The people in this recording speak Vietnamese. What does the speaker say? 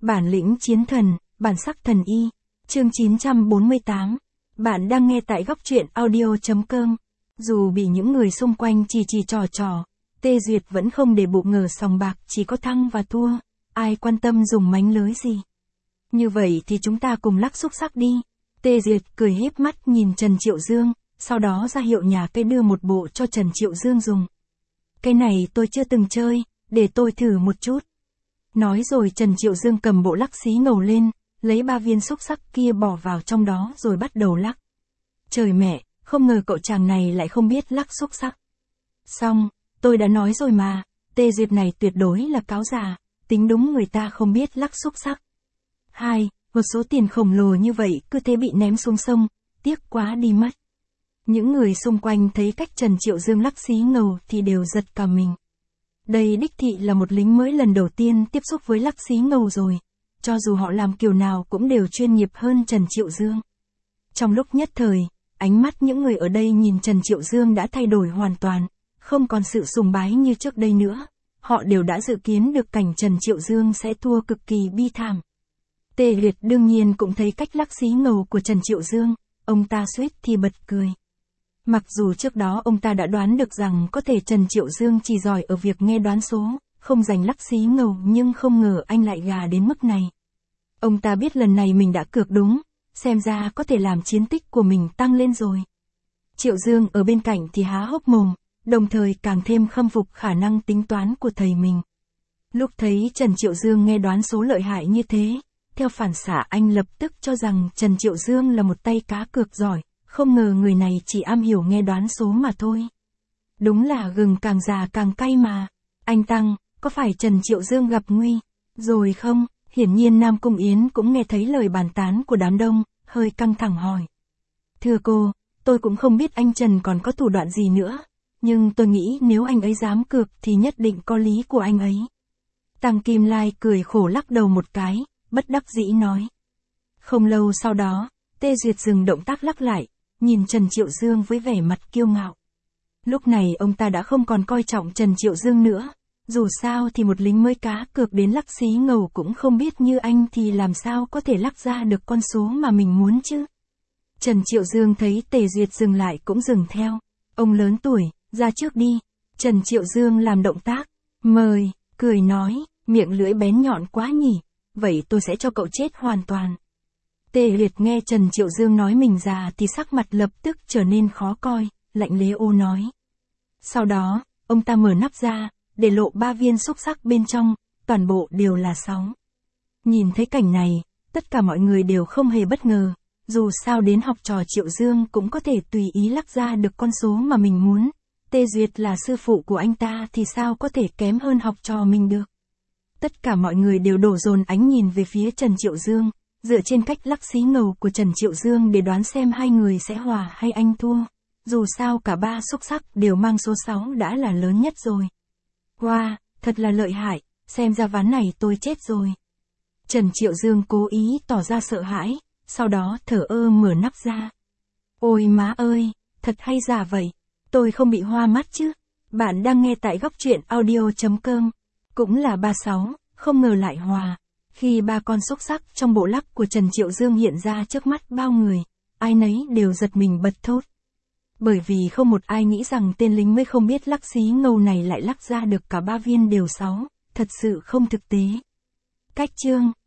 Bản lĩnh chiến thần, bản sắc thần y. Chương 948. Bạn đang nghe tại góc truyện audio.com. Dù bị những người xung quanh chỉ trò, Tê Duyệt vẫn không để bụng ngờ sòng bạc chỉ có thắng và thua, ai quan tâm dùng mánh lưới gì. Như vậy thì chúng ta cùng lắc xúc sắc đi. Tê Duyệt cười híp mắt nhìn Trần Triệu Dương, sau đó ra hiệu nhà cây đưa một bộ cho Trần Triệu Dương dùng. Cái này tôi chưa từng chơi, để tôi thử một chút. Nói rồi Trần Triệu Dương cầm bộ lắc xí ngầu lên, lấy 3 viên xúc sắc kia bỏ vào trong đó rồi bắt đầu lắc. Trời mẹ, không ngờ cậu chàng này lại không biết lắc xúc sắc. Xong, tôi đã nói rồi mà, Tê Duyệt này tuyệt đối là cáo già, tính đúng người ta không biết lắc xúc sắc. Một số tiền khổng lồ như vậy cứ thế bị ném xuống sông, tiếc quá đi mất. Những người xung quanh thấy cách Trần Triệu Dương lắc xí ngầu thì đều giật cả mình. Đây đích thị là một lính mới lần đầu tiên tiếp xúc với lắc xí ngầu rồi, cho dù họ làm kiểu nào cũng đều chuyên nghiệp hơn Trần Triệu Dương. Trong lúc nhất thời, ánh mắt những người ở đây nhìn Trần Triệu Dương đã thay đổi hoàn toàn, không còn sự sùng bái như trước đây nữa, họ đều đã dự kiến được cảnh Trần Triệu Dương sẽ thua cực kỳ bi thảm. Tê Liệt đương nhiên cũng thấy cách lắc xí ngầu của Trần Triệu Dương, ông ta suýt thì bật cười. Mặc dù trước đó ông ta đã đoán được rằng có thể Trần Triệu Dương chỉ giỏi ở việc nghe đoán số, không giành lắc xí ngầu, nhưng không ngờ anh lại gà đến mức này. Ông ta biết lần này mình đã cược đúng, xem ra có thể làm chiến tích của mình tăng lên rồi. Triệu Dương ở bên cạnh thì há hốc mồm, đồng thời càng thêm khâm phục khả năng tính toán của thầy mình. Lúc thấy Trần Triệu Dương nghe đoán số lợi hại như thế, theo phản xạ anh lập tức cho rằng Trần Triệu Dương là một tay cá cược giỏi, không ngờ người này chỉ am hiểu nghe đoán số mà thôi. Đúng là gừng càng già càng cay mà. Anh Tăng, có phải Trần Triệu Dương gặp nguy rồi không? Hiển nhiên Nam Cung Yến cũng nghe thấy lời bàn tán của đám đông, hơi căng thẳng hỏi. Thưa cô, tôi cũng không biết anh Trần còn có thủ đoạn gì nữa, nhưng tôi nghĩ nếu anh ấy dám cược thì nhất định có lý của anh ấy. Tăng Kim Lai cười khổ lắc đầu một cái, bất đắc dĩ nói. Không lâu sau đó, Tê Duyệt dừng động tác lắc lại, nhìn Trần Triệu Dương với vẻ mặt kiêu ngạo. Lúc này ông ta đã không còn coi trọng Trần Triệu Dương nữa, dù sao thì một lính mới cá cược đến lắc xí ngầu cũng không biết như anh thì làm sao có thể lắc ra được con số mà mình muốn chứ. Trần Triệu Dương thấy Tề Duyệt dừng lại cũng dừng theo, ông lớn tuổi, ra trước đi. Trần Triệu Dương làm động tác, mời, cười nói, miệng lưỡi bén nhọn quá nhỉ, vậy tôi sẽ cho cậu chết hoàn toàn. Tê Liệt nghe Trần Triệu Dương nói mình già thì sắc mặt lập tức trở nên khó coi, lạnh lẽo ô nói. Sau đó, ông ta mở nắp ra, để lộ 3 viên xúc sắc bên trong, toàn bộ đều là 6. Nhìn thấy cảnh này, tất cả mọi người đều không hề bất ngờ, dù sao đến học trò Triệu Dương cũng có thể tùy ý lắc ra được con số mà mình muốn. Tê Duyệt là sư phụ của anh ta thì sao có thể kém hơn học trò mình được. Tất cả mọi người đều đổ dồn ánh nhìn về phía Trần Triệu Dương, dựa trên cách lắc xí ngầu của Trần Triệu Dương để đoán xem hai người sẽ hòa hay anh thua. Dù sao cả 3 xúc sắc đều mang số 6 đã là lớn nhất rồi. Wow, thật là lợi hại, xem ra ván này tôi chết rồi. Trần Triệu Dương cố ý tỏ ra sợ hãi, sau đó thở ơ mở nắp ra. Ôi má ơi, thật hay giả vậy, tôi không bị hoa mắt chứ. Bạn đang nghe tại góc truyện audio.com. Cũng là 36, không ngờ lại hòa. Khi 3 con xúc sắc trong bộ lắc của Trần Triệu Dương hiện ra trước mắt bao người, ai nấy đều giật mình bật thốt. Bởi vì không một ai nghĩ rằng tên lính mới không biết lắc xí ngầu này lại lắc ra được cả 3 viên đều 6, thật sự không thực tế. Cách chương